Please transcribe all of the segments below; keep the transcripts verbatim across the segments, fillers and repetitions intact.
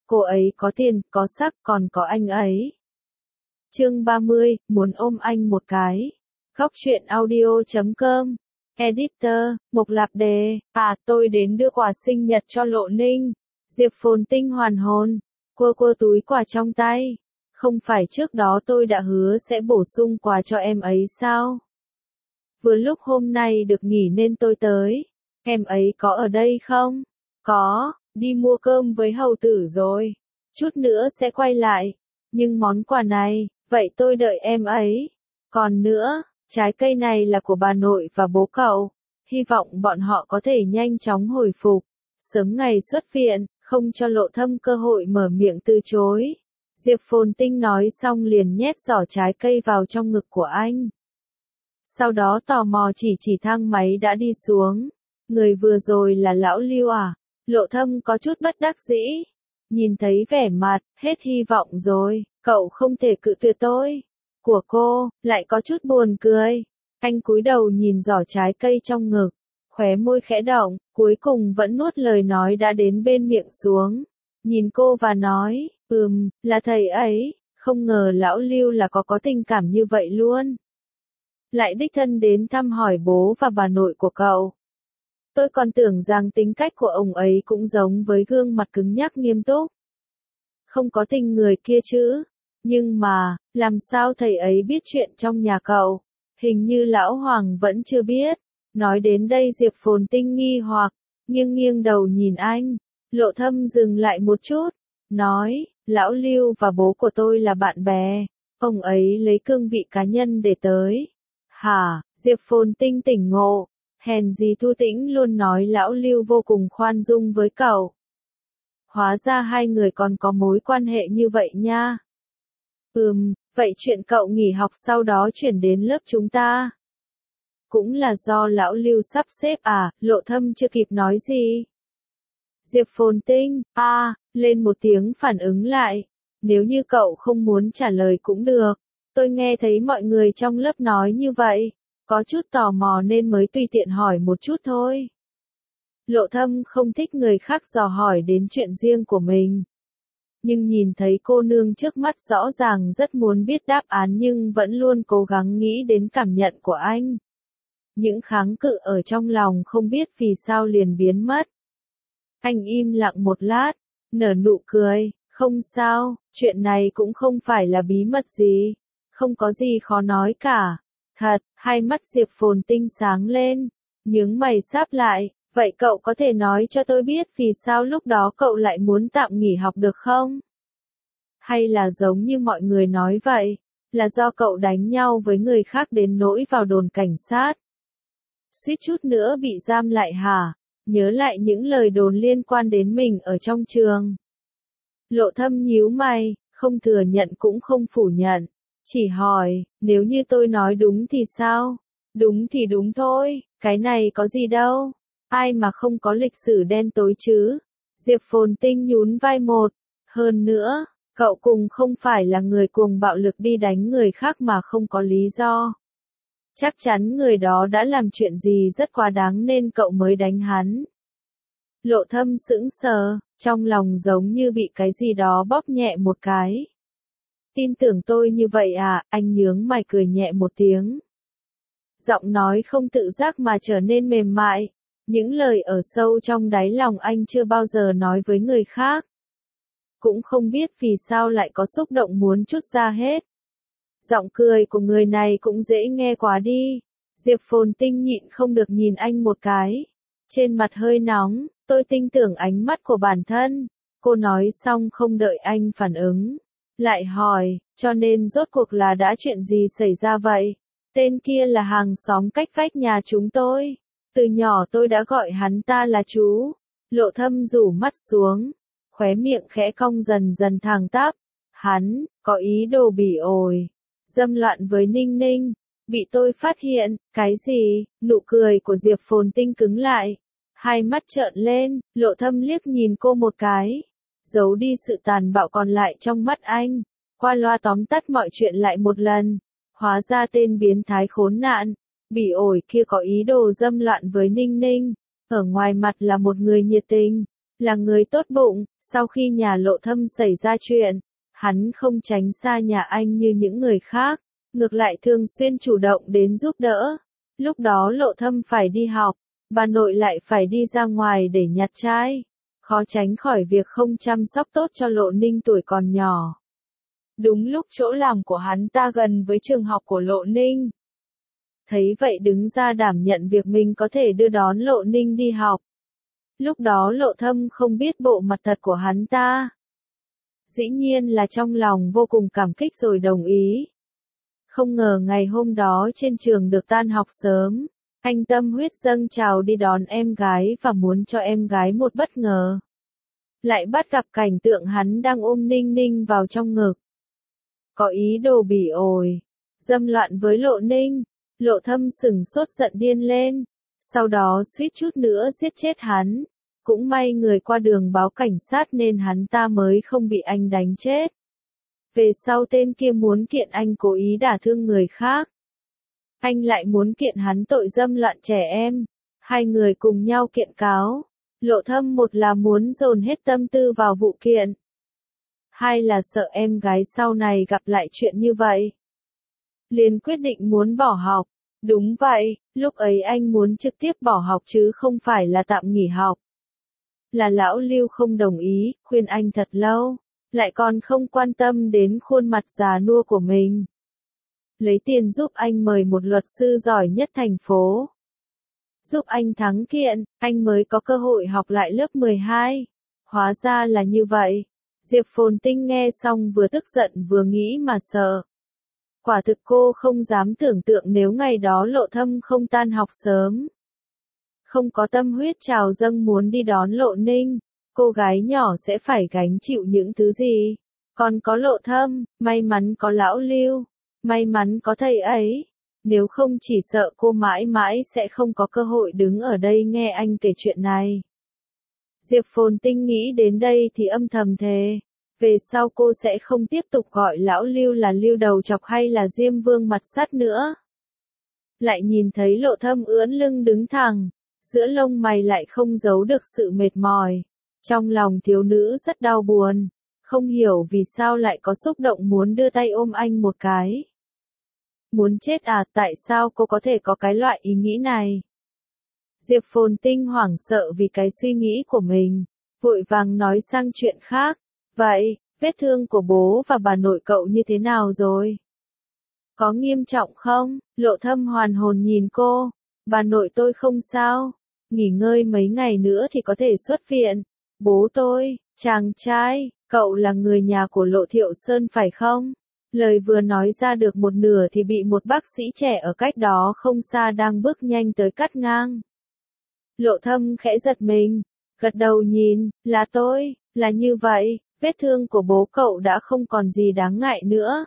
Cô ấy có tiền, có sắc, còn có anh ấy. Chương ba mươi, muốn ôm anh một cái. Góc truyện audio chấm com. Editor, Mộc Lạp Đề. À, tôi đến đưa quà sinh nhật cho Lộ Ninh. Diệp Phồn Tinh hoàn hồn, quơ quơ túi quà trong tay. Không phải trước đó tôi đã hứa sẽ bổ sung quà cho em ấy sao? Vừa lúc hôm nay được nghỉ nên tôi tới. Em ấy có ở đây không? Có, đi mua cơm với hầu tử rồi. Chút nữa sẽ quay lại. Nhưng món quà này, vậy tôi đợi em ấy. Còn nữa, trái cây này là của bà nội và bố cậu. Hy vọng bọn họ có thể nhanh chóng hồi phục. Sớm ngày xuất viện, không cho Lộ Thâm cơ hội mở miệng từ chối. Diệp Phồn Tinh nói xong liền nhét giỏ trái cây vào trong ngực của anh. Sau đó tò mò chỉ chỉ thang máy đã đi xuống. Người vừa rồi là lão Lưu à? Lộ Thâm có chút bất đắc dĩ. Nhìn thấy vẻ mặt, hết hy vọng rồi, cậu không thể cự tuyệt tôi. Của cô, lại có chút buồn cười. Anh cúi đầu nhìn giỏ trái cây trong ngực. Khóe môi khẽ động, cuối cùng vẫn nuốt lời nói đã đến bên miệng xuống. Nhìn cô và nói, ừm, là thầy ấy, không ngờ lão Lưu là có có tình cảm như vậy luôn. Lại đích thân đến thăm hỏi bố và bà nội của cậu. Tôi còn tưởng rằng tính cách của ông ấy cũng giống với gương mặt cứng nhắc nghiêm túc. Không có tình người kia chứ. Nhưng mà, làm sao thầy ấy biết chuyện trong nhà cậu? Hình như lão Hoàng vẫn chưa biết. Nói đến đây Diệp Phồn Tinh nghi hoặc, nghiêng nghiêng đầu nhìn anh. Lộ Thâm dừng lại một chút. Nói, lão Lưu và bố của tôi là bạn bè. Ông ấy lấy cương vị cá nhân để tới. Hả, Diệp Phồn Tinh tỉnh ngộ. Hèn gì Thu Tĩnh luôn nói lão Lưu vô cùng khoan dung với cậu. Hóa ra hai người còn có mối quan hệ như vậy nha. Ừm, vậy chuyện cậu nghỉ học sau đó chuyển đến lớp chúng ta. Cũng là do lão Lưu sắp xếp à, Lộ Thâm chưa kịp nói gì. Diệp Phồn Tinh, a, à, lên một tiếng phản ứng lại. Nếu như cậu không muốn trả lời cũng được. Tôi nghe thấy mọi người trong lớp nói như vậy. Có chút tò mò nên mới tùy tiện hỏi một chút thôi. Lộ Thâm không thích người khác dò hỏi đến chuyện riêng của mình. Nhưng nhìn thấy cô nương trước mắt rõ ràng rất muốn biết đáp án nhưng vẫn luôn cố gắng nghĩ đến cảm nhận của anh. Những kháng cự ở trong lòng không biết vì sao liền biến mất. Anh im lặng một lát, nở nụ cười, không sao, chuyện này cũng không phải là bí mật gì, không có gì khó nói cả. Thật, hai mắt Diệp Phồn Tinh sáng lên, nhướng mày sáp lại, vậy cậu có thể nói cho tôi biết vì sao lúc đó cậu lại muốn tạm nghỉ học được không? Hay là giống như mọi người nói vậy, là do cậu đánh nhau với người khác đến nỗi vào đồn cảnh sát? Suýt chút nữa bị giam lại hả? Nhớ lại những lời đồn liên quan đến mình ở trong trường. Lộ Thâm nhíu mày, không thừa nhận cũng không phủ nhận. Chỉ hỏi, nếu như tôi nói đúng thì sao? Đúng thì đúng thôi, cái này có gì đâu. Ai mà không có lịch sử đen tối chứ? Diệp Phồn Tinh nhún vai một. Hơn nữa, cậu cùng không phải là người cuồng bạo lực đi đánh người khác mà không có lý do. Chắc chắn người đó đã làm chuyện gì rất quá đáng nên cậu mới đánh hắn. Lộ Thâm sững sờ, trong lòng giống như bị cái gì đó bóp nhẹ một cái. Tin tưởng tôi như vậy à, anh nhướng mày cười nhẹ một tiếng. Giọng nói không tự giác mà trở nên mềm mại. Những lời ở sâu trong đáy lòng anh chưa bao giờ nói với người khác. Cũng không biết vì sao lại có xúc động muốn trút ra hết. Giọng cười của người này cũng dễ nghe quá đi. Diệp Phồn Tinh nhịn không được nhìn anh một cái. Trên mặt hơi nóng, tôi tin tưởng ánh mắt của bản thân. Cô nói xong không đợi anh phản ứng. Lại hỏi, cho nên rốt cuộc là đã chuyện gì xảy ra vậy? Tên kia là hàng xóm cách vách nhà chúng tôi. Từ nhỏ tôi đã gọi hắn ta là chú. Lộ Thâm rủ mắt xuống. Khóe miệng khẽ cong dần dần thẳng tắp. Hắn, có ý đồ bỉ ổi. Dâm loạn với Ninh Ninh. Bị tôi phát hiện, cái gì? Nụ cười của Diệp Phồn Tinh cứng lại. Hai mắt trợn lên, Lộ Thâm liếc nhìn cô một cái. Giấu đi sự tàn bạo còn lại trong mắt anh. Qua loa tóm tắt mọi chuyện lại một lần. Hóa ra tên biến thái khốn nạn. Bỉ ổi kia có ý đồ dâm loạn với Ninh Ninh. Ở ngoài mặt là một người nhiệt tình. là người tốt bụng, sau khi nhà Lộ Thâm xảy ra chuyện, hắn không tránh xa nhà anh như những người khác, ngược lại thường xuyên chủ động đến giúp đỡ. Lúc đó Lộ Thâm phải đi học, bà nội lại phải đi ra ngoài để nhặt trái, khó tránh khỏi việc không chăm sóc tốt cho Lộ Ninh tuổi còn nhỏ. Đúng lúc chỗ làm của hắn ta gần với trường học của Lộ Ninh. Thấy vậy đứng ra đảm nhận việc mình có thể đưa đón Lộ Ninh đi học. Lúc đó Lộ Thâm không biết bộ mặt thật của hắn ta. Dĩ nhiên là trong lòng vô cùng cảm kích rồi đồng ý. Không ngờ ngày hôm đó trên trường được tan học sớm, anh tâm huyết dâng trào đi đón em gái và muốn cho em gái một bất ngờ. Lại bắt gặp cảnh tượng hắn đang ôm Ninh Ninh vào trong ngực. Có ý đồ bỉ ổi, dâm loạn với Lộ Ninh, Lộ Thâm sừng sốt giận điên lên, sau đó suýt chút nữa giết chết hắn. Cũng may người qua đường báo cảnh sát nên hắn ta mới không bị anh đánh chết. Về sau tên kia muốn kiện anh cố ý đả thương người khác. Anh lại muốn kiện hắn tội dâm loạn trẻ em. Hai người cùng nhau kiện cáo. Lộ Thâm một là muốn dồn hết tâm tư vào vụ kiện. Hai là sợ em gái sau này gặp lại chuyện như vậy. Liền quyết định muốn bỏ học. Đúng vậy, lúc ấy anh muốn trực tiếp bỏ học chứ không phải là tạm nghỉ học. Là lão Lưu không đồng ý, khuyên anh thật lâu, lại còn không quan tâm đến khuôn mặt già nua của mình. Lấy tiền giúp anh mời một luật sư giỏi nhất thành phố. Giúp anh thắng kiện, anh mới có cơ hội học lại lớp mười hai. Hóa ra là như vậy. Diệp Phồn Tinh nghe xong vừa tức giận vừa nghĩ mà sợ. Quả thực cô không dám tưởng tượng nếu ngày đó Lộ Thâm không tan học sớm. Không có tâm huyết trào dâng muốn đi đón Lộ Ninh, cô gái nhỏ sẽ phải gánh chịu những thứ gì. Còn có Lộ Thâm, may mắn có lão Lưu, may mắn có thầy ấy. Nếu không chỉ sợ cô mãi mãi sẽ không có cơ hội đứng ở đây nghe anh kể chuyện này. Diệp Phồn Tinh nghĩ đến đây thì âm thầm thề. Về sau cô sẽ không tiếp tục gọi lão Lưu là Lưu đầu chọc hay là Diêm Vương mặt sắt nữa. Lại nhìn thấy Lộ Thâm ưỡn lưng đứng thẳng, giữa lông mày lại không giấu được sự mệt mỏi. Trong lòng thiếu nữ rất đau buồn, không hiểu vì sao lại có xúc động muốn đưa tay ôm anh một cái. Muốn chết à, tại sao cô có thể có cái loại ý nghĩ này? Diệp Phồn Tinh hoảng sợ vì cái suy nghĩ của mình, vội vàng nói sang chuyện khác. Vậy, vết thương của bố và bà nội cậu như thế nào rồi? Có nghiêm trọng không? Lộ Thâm hoàn hồn nhìn cô. Bà nội tôi không sao. Nghỉ ngơi mấy ngày nữa thì có thể xuất viện. Bố tôi, chàng trai, cậu là người nhà của Lộ Thiệu Sơn phải không? Lời vừa nói ra được một nửa thì bị một bác sĩ trẻ ở cách đó không xa đang bước nhanh tới cắt ngang. Lộ Thâm khẽ giật mình, gật đầu nhìn, là tôi, là như vậy. Vết thương của bố cậu đã không còn gì đáng ngại nữa.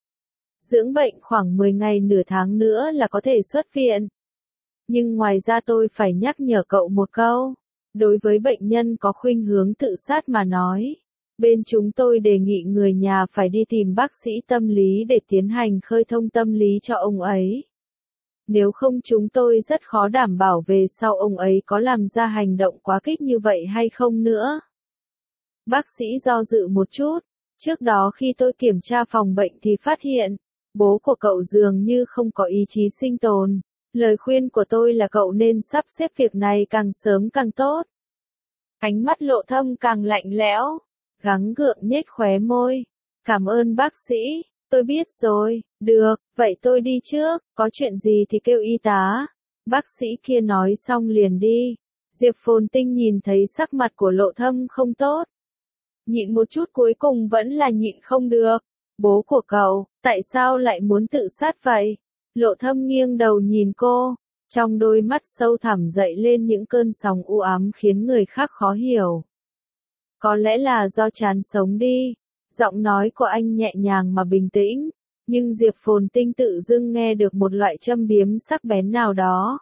Dưỡng bệnh khoảng mười ngày nửa tháng nữa là có thể xuất viện. Nhưng ngoài ra tôi phải nhắc nhở cậu một câu. Đối với bệnh nhân có khuynh hướng tự sát mà nói, bên chúng tôi đề nghị người nhà phải đi tìm bác sĩ tâm lý để tiến hành khơi thông tâm lý cho ông ấy. Nếu không chúng tôi rất khó đảm bảo về sau ông ấy có làm ra hành động quá kích như vậy hay không nữa. Bác sĩ do dự một chút, trước đó khi tôi kiểm tra phòng bệnh thì phát hiện, bố của cậu dường như không có ý chí sinh tồn. Lời khuyên của tôi là cậu nên sắp xếp việc này càng sớm càng tốt. Ánh mắt Lộ Thâm càng lạnh lẽo, gắng gượng nhếch khóe môi. Cảm ơn bác sĩ, tôi biết rồi, được, vậy tôi đi trước, có chuyện gì thì kêu y tá. Bác sĩ kia nói xong liền đi. Diệp Phồn Tinh nhìn thấy sắc mặt của Lộ Thâm không tốt. Nhịn một chút cuối cùng vẫn là nhịn không được. Bố của cậu, tại sao lại muốn tự sát vậy? Lộ Thâm nghiêng đầu nhìn cô, trong đôi mắt sâu thẳm dậy lên những cơn sóng u ám khiến người khác khó hiểu. Có lẽ là do chán sống đi. Giọng nói của anh nhẹ nhàng mà bình tĩnh, nhưng Diệp Phồn Tinh tự dưng nghe được một loại châm biếm sắc bén nào đó.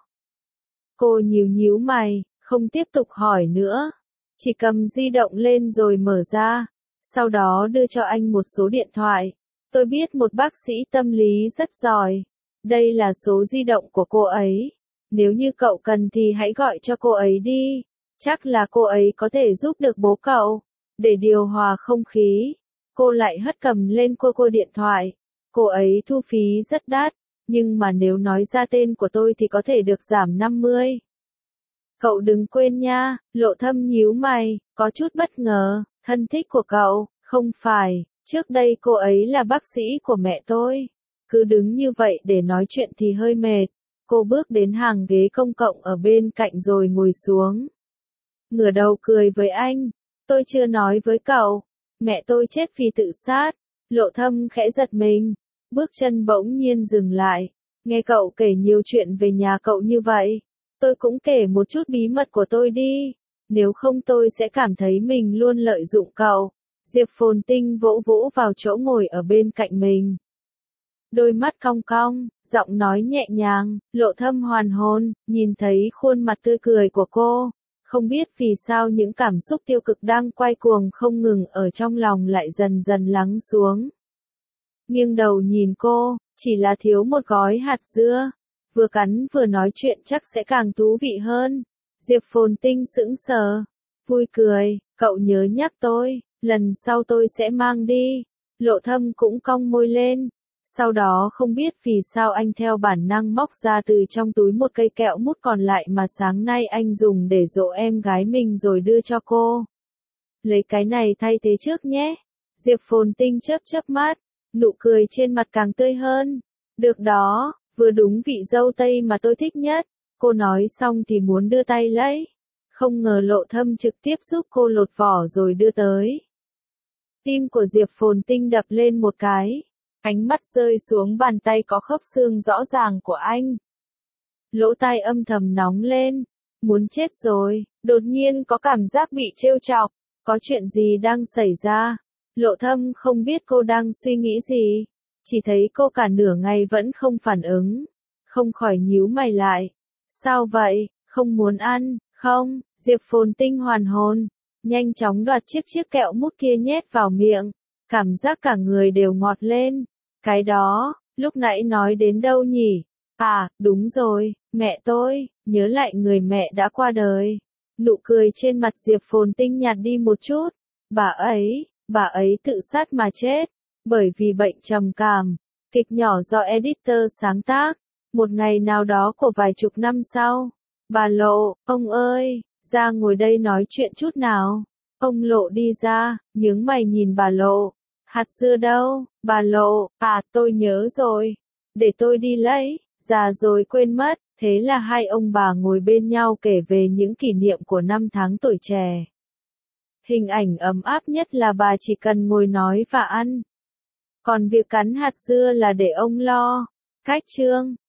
Cô nhíu nhíu mày, không tiếp tục hỏi nữa. Chỉ cầm di động lên rồi mở ra, sau đó đưa cho anh một số điện thoại. Tôi biết một bác sĩ tâm lý rất giỏi. Đây là số di động của cô ấy. Nếu như cậu cần thì hãy gọi cho cô ấy đi. Chắc là cô ấy có thể giúp được bố cậu. Để điều hòa không khí, cô lại hất cầm lên cô cô điện thoại. Cô ấy thu phí rất đắt, nhưng mà nếu nói ra tên của tôi thì có thể được giảm năm mươi. Cậu đừng quên nha. Lộ Thâm nhíu mày, có chút bất ngờ. Thân thích của cậu? Không phải, trước đây cô ấy là bác sĩ của mẹ tôi. Cứ đứng như vậy để nói chuyện thì hơi mệt. Cô bước đến hàng ghế công cộng ở bên cạnh rồi ngồi xuống. Ngửa đầu cười với anh. Tôi chưa nói với cậu, mẹ tôi chết vì tự sát. Lộ Thâm khẽ giật mình, bước chân bỗng nhiên dừng lại. Nghe cậu kể nhiều chuyện về nhà cậu như vậy, tôi cũng kể một chút bí mật của tôi đi. Nếu không tôi sẽ cảm thấy mình luôn lợi dụng cậu. Diệp Phồn Tinh vỗ vỗ vào chỗ ngồi ở bên cạnh mình. Đôi mắt cong cong, giọng nói nhẹ nhàng. Lộ Thâm hoàn hồn, nhìn thấy khuôn mặt tươi cười của cô. Không biết vì sao những cảm xúc tiêu cực đang quay cuồng không ngừng ở trong lòng lại dần dần lắng xuống. Nghiêng đầu nhìn cô, chỉ là thiếu một gói hạt dưa. Vừa cắn vừa nói chuyện chắc sẽ càng thú vị hơn. Diệp Phồn Tinh sững sờ, vui cười, cậu nhớ nhắc tôi, lần sau tôi sẽ mang đi. Lộ Thâm cũng cong môi lên. Sau đó không biết vì sao anh theo bản năng móc ra từ trong túi một cây kẹo mút còn lại mà sáng nay anh dùng để dỗ em gái mình rồi đưa cho cô. Lấy cái này thay thế trước nhé. Diệp Phồn Tinh chớp chớp mắt, nụ cười trên mặt càng tươi hơn. Được đó, vừa đúng vị dâu tây mà tôi thích nhất. Cô nói xong thì muốn đưa tay lấy. Không ngờ Lộ Thâm trực tiếp giúp cô lột vỏ rồi đưa tới. Tim của Diệp Phồn Tinh đập lên một cái. Ánh mắt rơi xuống bàn tay có khớp xương rõ ràng của anh. Lỗ tai âm thầm nóng lên. Muốn chết rồi, đột nhiên có cảm giác bị trêu chọc. Có chuyện gì đang xảy ra? Lộ Thâm không biết cô đang suy nghĩ gì. Chỉ thấy cô cả nửa ngày vẫn không phản ứng. Không khỏi nhíu mày lại. Sao vậy? Không muốn ăn, không? Diệp Phồn Tinh hoàn hồn. Nhanh chóng đoạt chiếc chiếc kẹo mút kia nhét vào miệng. Cảm giác cả người đều ngọt lên. Cái đó, lúc nãy nói đến đâu nhỉ? À, đúng rồi, mẹ tôi, nhớ lại người mẹ đã qua đời. Nụ cười trên mặt Diệp Phồn Tinh nhạt đi một chút. Bà ấy, bà ấy tự sát mà chết, bởi vì bệnh trầm cảm. Kịch nhỏ do editor sáng tác. Một ngày nào đó của vài chục năm sau. Bà Lộ, ông ơi, ra ngồi đây nói chuyện chút nào. Ông Lộ đi ra, nhướng mày nhìn bà Lộ. Hạt dưa đâu? Bà Lộ, à tôi nhớ rồi. Để tôi đi lấy, già rồi quên mất. Thế là hai ông bà ngồi bên nhau kể về những kỷ niệm của năm tháng tuổi trẻ. Hình ảnh ấm áp nhất là bà chỉ cần ngồi nói và ăn. Còn việc cắn hạt dưa là để ông lo. Cách chương